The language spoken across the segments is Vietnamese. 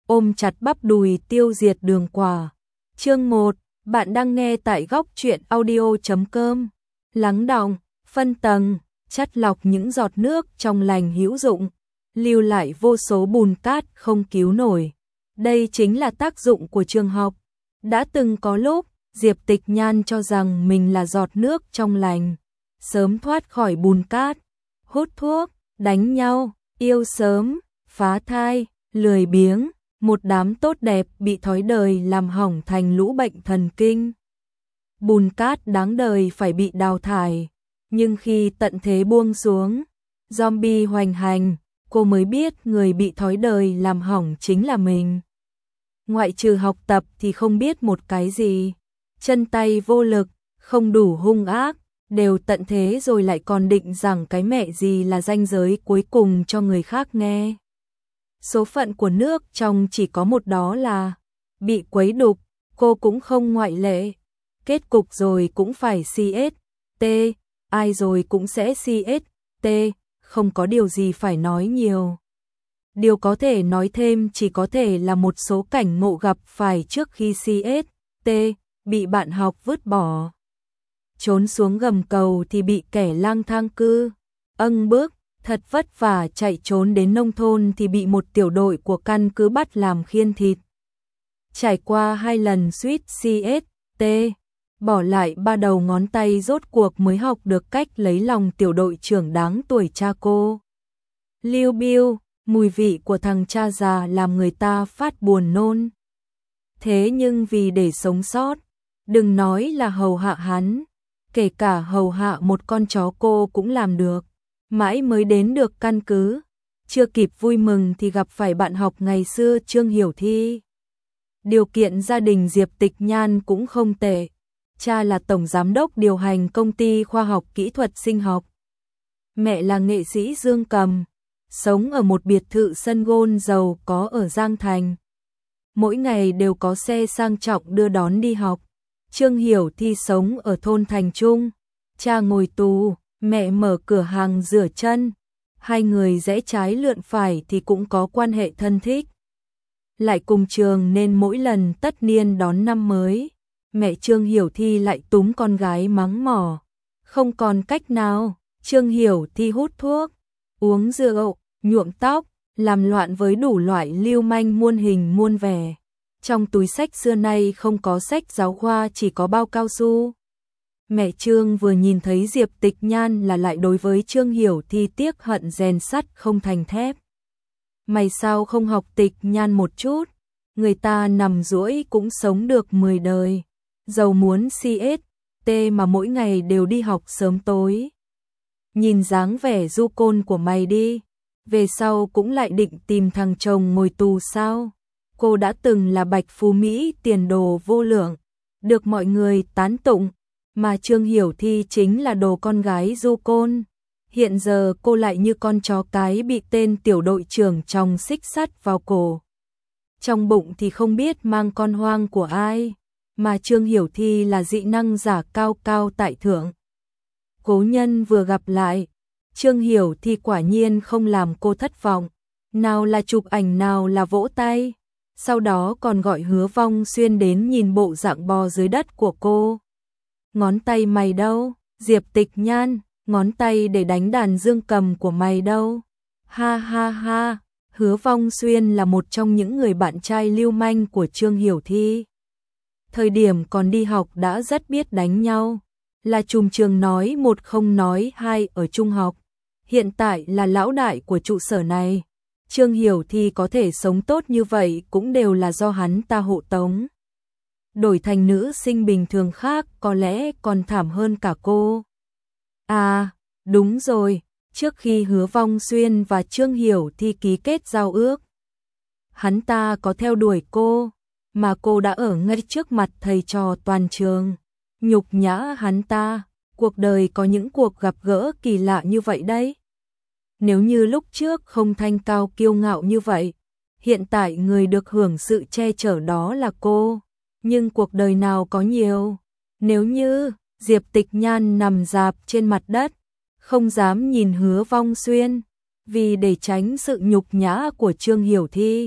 ôm chặt bắp đùi tiêu diệt đường quả. Chương 1, bạn đang nghe tại góc truyện audio.com. Lắng đọng, phân tầng, chắt lọc những giọt nước trong lành hữu dụng, lưu lại vô số bùn cát không cứu nổi. Đây chính là tác dụng của trường học. Đã từng có lúc, Diệp Tịch Nhan cho rằng mình là giọt nước trong lành, sớm thoát khỏi bùn cát, hút thuốc, đánh nhau, yêu sớm, phá thai, lười biếng, một đám tốt đẹp bị thói đời làm hỏng thành lũ bệnh thần kinh. Bùn cát đáng đời phải bị đào thải, nhưng khi tận thế buông xuống, zombie hoành hành, cô mới biết người bị thói đời làm hỏng chính là mình. Ngoại trừ học tập thì không biết một cái gì, chân tay vô lực, không đủ hung ác, đều tận thế rồi lại còn định rằng cái mẹ gì là ranh giới cuối cùng cho người khác nghe. Số phận của nước trong chỉ có một, đó là bị quấy đục, cô cũng không ngoại lệ. Kết cục rồi cũng phải CST, ai rồi cũng sẽ CST, không có điều gì phải nói nhiều. Điều có thể nói thêm chỉ có thể là một số cảnh ngộ gặp phải trước khi CST, bị bạn học vứt bỏ. Trốn xuống gầm cầu thì bị kẻ lang thang cư bước, thật vất vả chạy trốn đến nông thôn thì bị một tiểu đội của căn cứ bắt làm khiên thịt. Trải qua 2 lần suýt CST, bỏ lại 3 đầu ngón tay rốt cuộc mới học được cách lấy lòng tiểu đội trưởng đáng tuổi cha cô. Liêu Biêu, mùi vị của thằng cha già làm người ta phát buồn nôn. Thế nhưng vì để sống sót, đừng nói là hầu hạ hắn, kể cả hầu hạ một con chó cô cũng làm được. Mãi mới đến được căn cứ, chưa kịp vui mừng thì gặp phải bạn học ngày xưa Trương Hiểu Thi. Điều kiện gia đình Diệp Tịch Nhan cũng không tệ, cha là tổng giám đốc điều hành công ty khoa học kỹ thuật sinh học. Mẹ là nghệ sĩ dương cầm, sống ở một biệt thự sân gôn giàu có ở Giang Thành. Mỗi ngày đều có xe sang trọng đưa đón đi học. Trương Hiểu Thi sống ở thôn Thành Trung, cha ngồi tù, mẹ mở cửa hàng rửa chân, hai người rẽ trái lượn phải thì cũng có quan hệ thân thích. Lại cùng trường nên mỗi lần tất niên đón năm mới, mẹ Trương Hiểu Thi lại túm con gái mắng mỏ. Không còn cách nào, Trương Hiểu Thi hút thuốc, uống rượu, nhuộm tóc, làm loạn với đủ loại lưu manh muôn hình muôn vẻ. Trong túi sách xưa nay không có sách giáo khoa, chỉ có bao cao su. Mẹ Trương vừa nhìn thấy Diệp Tịch Nhan là lại đối với Trương Hiểu Thi tiếc hận rèn sắt không thành thép. Mày sao không học Tịch Nhan một chút, người ta nằm duỗi cũng sống được 10 đời. Giàu muốn CST mà mỗi ngày đều đi học sớm tối. Nhìn dáng vẻ du côn của mày đi, về sau cũng lại định tìm thằng chồng ngồi tù sao? Cô đã từng là bạch phú Mỹ tiền đồ vô lượng, được mọi người tán tụng, mà Trương Hiểu Thi chính là đồ con gái du côn. Hiện giờ cô lại như con chó cái bị tên tiểu đội trưởng chồng xích sắt vào cổ. Trong bụng thì không biết mang con hoang của ai, mà Trương Hiểu Thi là dị năng giả cao cao tại thượng. Cố nhân vừa gặp lại, Trương Hiểu Thi quả nhiên không làm cô thất vọng, nào là chụp ảnh nào là vỗ tay, sau đó còn gọi Hứa Vong Xuyên đến nhìn bộ dạng bò dưới đất của cô. Ngón tay mày đâu, Diệp Tịch Nhan, ngón tay để đánh đàn dương cầm của mày đâu? Ha ha ha, Hứa Vong Xuyên là một trong những người bạn trai lưu manh của Trương Hiểu Thi. Thời điểm còn đi học đã rất biết đánh nhau, là trùm trường nói một không nói hai ở trung học. Hiện tại là lão đại của trụ sở này. Trương Hiểu Thi có thể sống tốt như vậy cũng đều là do hắn ta hộ tống. Đổi thành nữ sinh bình thường khác có lẽ còn thảm hơn cả cô. À, đúng rồi, trước khi Hứa Vong Xuyên và Trương Hiểu Thi ký kết giao ước, hắn ta có theo đuổi cô, mà cô đã ở ngay trước mặt thầy trò toàn trường. Nhục nhã hắn ta, cuộc đời có những cuộc gặp gỡ kỳ lạ như vậy đấy. Nếu như lúc trước không thanh cao kiêu ngạo như vậy, hiện tại người được hưởng sự che chở đó là cô. Nhưng cuộc đời nào có nhiều. Nếu như Diệp Tịch Nhan nằm rạp trên mặt đất, không dám nhìn Hứa Vong Xuyên, vì để tránh sự nhục nhã của Trương Hiểu Thi,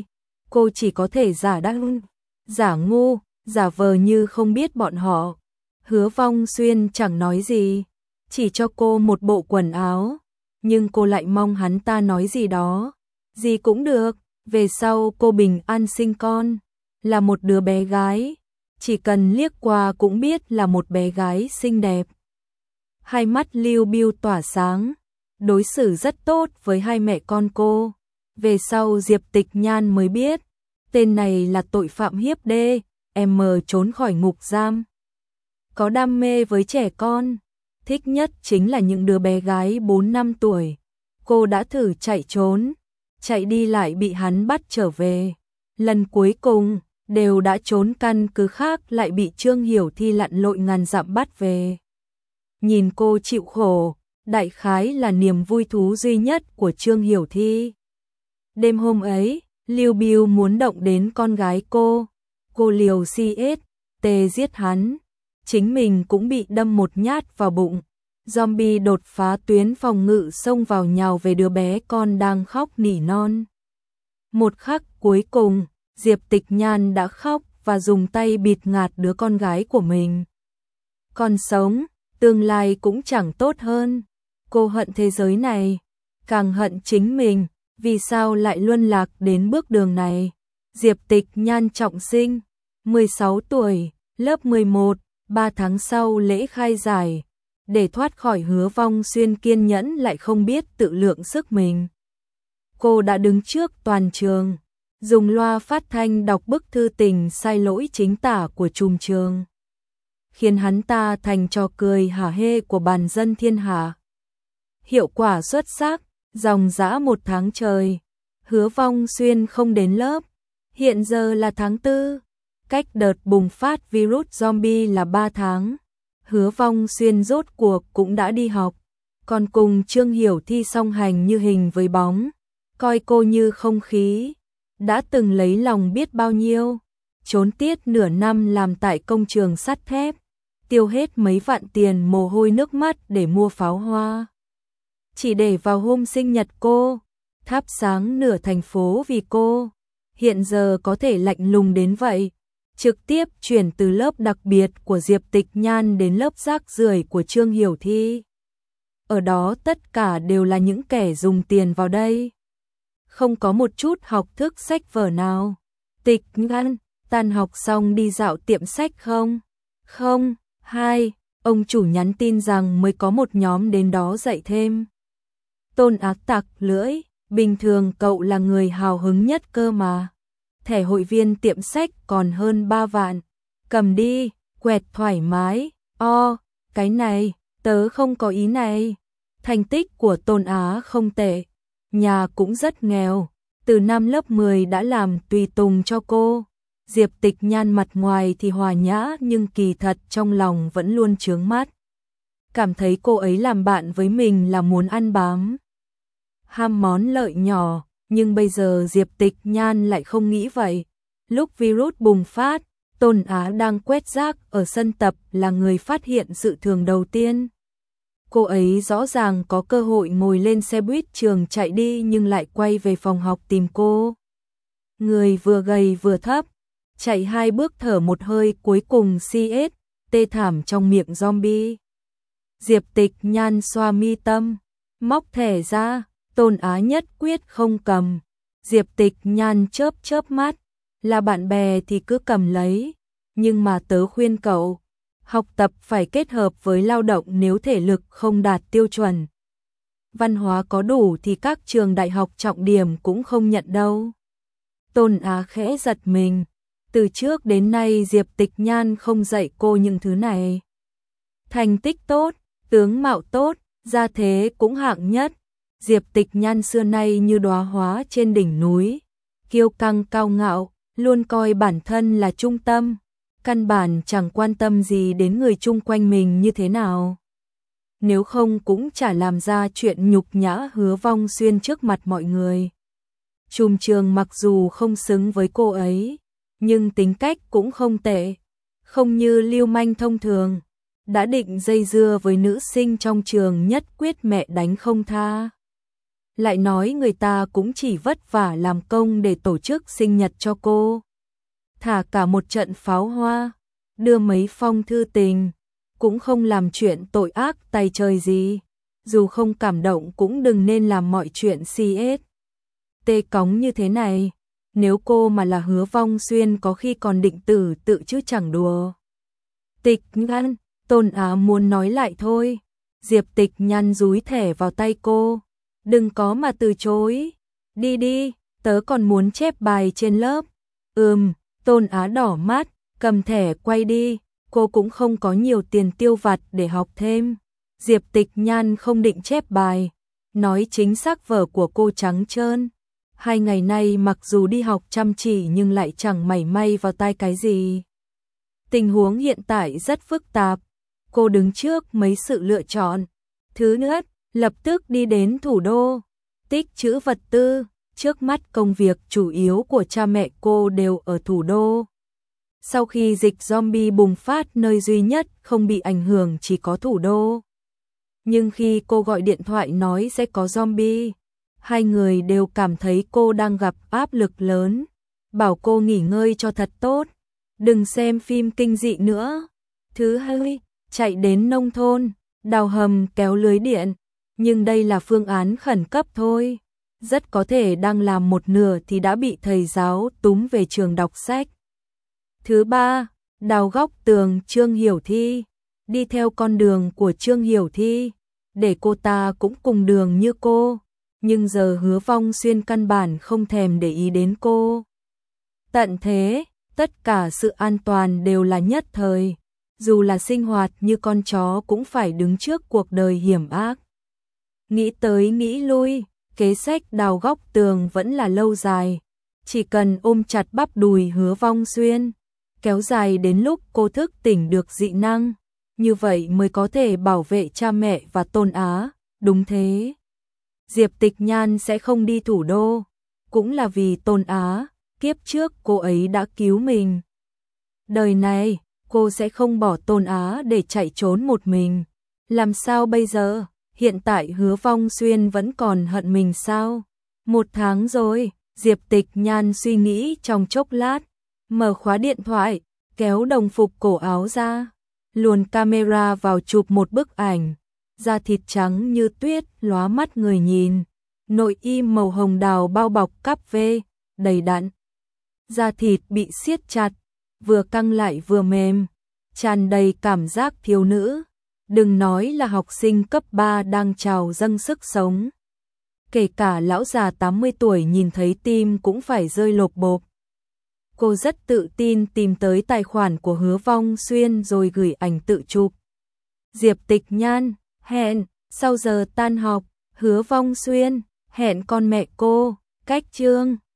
cô chỉ có thể giả đăng, giả ngu, giả vờ như không biết bọn họ. Hứa Vong Xuyên chẳng nói gì, chỉ cho cô một bộ quần áo, nhưng cô lại mong hắn ta nói gì đó. Gì cũng được, về sau cô bình an sinh con, là một đứa bé gái, chỉ cần liếc qua cũng biết là một bé gái xinh đẹp. Hai mắt Lưu Biêu tỏa sáng, đối xử rất tốt với hai mẹ con cô. Về sau Diệp Tịch Nhan mới biết, tên này là tội phạm hiếp đê, em trốn khỏi ngục giam. Có đam mê với trẻ con, thích nhất chính là những đứa bé gái 4-5 tuổi. Cô đã thử chạy trốn, chạy đi lại bị hắn bắt trở về. Lần cuối cùng, đều đã trốn căn cứ khác lại bị Trương Hiểu Thi lặn lội ngàn dặm bắt về. Nhìn cô chịu khổ, đại khái là niềm vui thú duy nhất của Trương Hiểu Thi. Đêm hôm ấy, Lưu Biêu muốn động đến con gái cô liều CST giết hắn, chính mình cũng bị đâm một nhát vào bụng. Zombie đột phá tuyến phòng ngự xông vào nhào về đứa bé con đang khóc nỉ non. Một khắc cuối cùng, Diệp Tịch Nhan đã khóc và dùng tay bịt ngạt đứa con gái của mình. Còn sống, tương lai cũng chẳng tốt hơn. Cô hận thế giới này, càng hận chính mình, vì sao lại luân lạc đến bước đường này. Diệp Tịch Nhan trọng sinh, 16 tuổi, lớp 11, 3 tháng sau lễ khai giải. Để thoát khỏi Hứa Vong Xuyên kiên nhẫn lại không biết tự lượng sức mình. Cô đã đứng trước toàn trường, dùng loa phát thanh đọc bức thư tình sai lỗi chính tả của trùm trường, khiến hắn ta thành trò cười hả hê của bàn dân thiên hạ. Hiệu quả xuất sắc, dòng dã 1 tháng trời, Hứa Vong Xuyên không đến lớp. Hiện giờ là tháng 4, cách đợt bùng phát virus zombie là 3 tháng. Hứa Vong Xuyên rốt cuộc cũng đã đi học, còn cùng Trương Hiểu Thi song hành như hình với bóng, coi cô như không khí. Đã từng lấy lòng biết bao nhiêu, trốn tiết nửa năm làm tại công trường sắt thép, tiêu hết mấy vạn tiền mồ hôi nước mắt để mua pháo hoa, chỉ để vào hôm sinh nhật cô, thắp sáng nửa thành phố vì cô. Hiện giờ có thể lạnh lùng đến vậy, trực tiếp chuyển từ lớp đặc biệt của Diệp Tịch Nhan đến lớp rác rưởi của Trương Hiểu Thi. Ở đó tất cả đều là những kẻ dùng tiền vào đây, không có một chút học thức sách vở nào. Tịch Nhan, tan học xong đi dạo tiệm sách không? Không. 2. Ông chủ nhắn tin rằng mới có một nhóm đến đó dạy thêm. Tôn Ác tặc lưỡi, bình thường cậu là người hào hứng nhất cơ mà. Thẻ hội viên tiệm sách còn hơn 3 vạn. Cầm đi, quẹt thoải mái. Cái này, tớ không có ý này. Thành tích của Tôn Á không tệ, nhà cũng rất nghèo, từ năm lớp 10 đã làm tùy tùng cho cô. Diệp Tịch Nhan mặt ngoài thì hòa nhã nhưng kỳ thật trong lòng vẫn luôn chướng mắt. Cảm thấy cô ấy làm bạn với mình là muốn ăn bám, ham món lợi nhỏ, nhưng bây giờ Diệp Tịch Nhan lại không nghĩ vậy. Lúc virus bùng phát, Tôn Á đang quét rác ở sân tập là người phát hiện sự thường đầu tiên. Cô ấy rõ ràng có cơ hội ngồi lên xe buýt trường chạy đi nhưng lại quay về phòng học tìm cô. Người vừa gầy vừa thấp, chạy 2 bước thở một hơi cuối cùng CS, tê thảm trong miệng zombie. Diệp Tịch Nhan xoa mi tâm, móc thẻ ra, Tôn Á nhất quyết không cầm. Diệp Tịch Nhan chớp chớp mắt, là bạn bè thì cứ cầm lấy, nhưng mà tớ khuyên cậu, học tập phải kết hợp với lao động nếu thể lực không đạt tiêu chuẩn. Văn hóa có đủ thì các trường đại học trọng điểm cũng không nhận đâu. Tôn Á khẽ giật mình, từ trước đến nay Diệp Tịch Nhan không dạy cô những thứ này. Thành tích tốt, tướng mạo tốt, gia thế cũng hạng nhất. Diệp Tịch Nhan xưa nay như đóa hoa trên đỉnh núi, kiêu căng cao ngạo, luôn coi bản thân là trung tâm, căn bản chẳng quan tâm gì đến người chung quanh mình như thế nào. Nếu không cũng chả làm ra chuyện nhục nhã Hứa Vong Xuyên trước mặt mọi người. Trùm trường mặc dù không xứng với cô ấy, nhưng tính cách cũng không tệ, không như lưu manh thông thường, đã định dây dưa với nữ sinh trong trường nhất quyết mẹ đánh không tha. lại nói người ta cũng chỉ vất vả làm công để tổ chức sinh nhật cho cô. Thả cả một trận pháo hoa, đưa mấy phong thư tình, cũng không làm chuyện tội ác tay trời gì. Dù không cảm động cũng đừng nên làm mọi chuyện CS. Tê cóng như thế này, nếu cô mà là Hứa Vong Xuyên có khi còn định tử tự chứ chẳng đùa. Tịch Nhan, Tôn Á muốn nói lại thôi. Diệp Tịch Nhan dúi thẻ vào tay cô. Đừng có mà từ chối. Đi đi, tớ còn muốn chép bài trên lớp. Tôn Á đỏ mắt, cầm thẻ quay đi. Cô cũng không có nhiều tiền tiêu vặt để học thêm. Diệp Tịch Nhan không định chép bài. Nói chính xác vở của cô trắng trơn. 2 ngày nay mặc dù đi học chăm chỉ nhưng lại chẳng mảy may vào tai cái gì. Tình huống hiện tại rất phức tạp. Cô đứng trước mấy sự lựa chọn. Thứ nhất, lập tức đi đến thủ đô, tích trữ vật tư. Trước mắt công việc chủ yếu của cha mẹ cô đều ở thủ đô. Sau khi dịch zombie bùng phát, nơi duy nhất không bị ảnh hưởng chỉ có thủ đô. Nhưng khi cô gọi điện thoại nói sẽ có zombie, hai người đều cảm thấy cô đang gặp áp lực lớn. Bảo cô nghỉ ngơi cho thật tốt, đừng xem phim kinh dị nữa. Thứ hai, chạy đến nông thôn, đào hầm kéo lưới điện. Nhưng đây là phương án khẩn cấp thôi. Rất có thể đang làm một nửa thì đã bị thầy giáo túm về trường đọc sách. Thứ ba, đào góc tường Trương Hiểu Thi. Đi theo con đường của Trương Hiểu Thi, để cô ta cũng cùng đường như cô. Nhưng giờ Hứa Vong Xuyên căn bản không thèm để ý đến cô. Tận thế, tất cả sự an toàn đều là nhất thời. Dù là sinh hoạt như con chó cũng phải đứng trước cuộc đời hiểm ác. Nghĩ tới nghĩ lui, kế sách đào góc tường vẫn là lâu dài. Chỉ cần ôm chặt bắp đùi Hứa Vong Xuyên, kéo dài đến lúc cô thức tỉnh được dị năng. Như vậy mới có thể bảo vệ cha mẹ và Tôn Á. Đúng thế, Diệp Tịch Nhan sẽ không đi thủ đô, cũng là vì Tôn Á. Kiếp trước cô ấy đã cứu mình. Đời này, cô sẽ không bỏ Tôn Á để chạy trốn một mình. Làm sao bây giờ? Hiện tại Hứa Vong Xuyên vẫn còn hận mình sao? 1 tháng rồi, Diệp Tịch Nhan suy nghĩ trong chốc lát, mở khóa điện thoại, kéo đồng phục cổ áo ra, luồn camera vào chụp một bức ảnh. Da thịt trắng như tuyết, lóa mắt người nhìn. Nội y màu hồng đào bao bọc cắp vê, đầy đặn. Da thịt bị siết chặt, vừa căng lại vừa mềm, tràn đầy cảm giác thiếu nữ. Đừng nói là học sinh cấp 3 đang trào dâng sức sống. Kể cả lão già 80 tuổi nhìn thấy tim cũng phải rơi lộp bộp. Cô rất tự tin tìm tới tài khoản của Hứa Vong Xuyên rồi gửi ảnh tự chụp. Diệp Tịch Nhan, hẹn, sau giờ tan học, Hứa Vong Xuyên, hẹn con mẹ cô, cách Trương.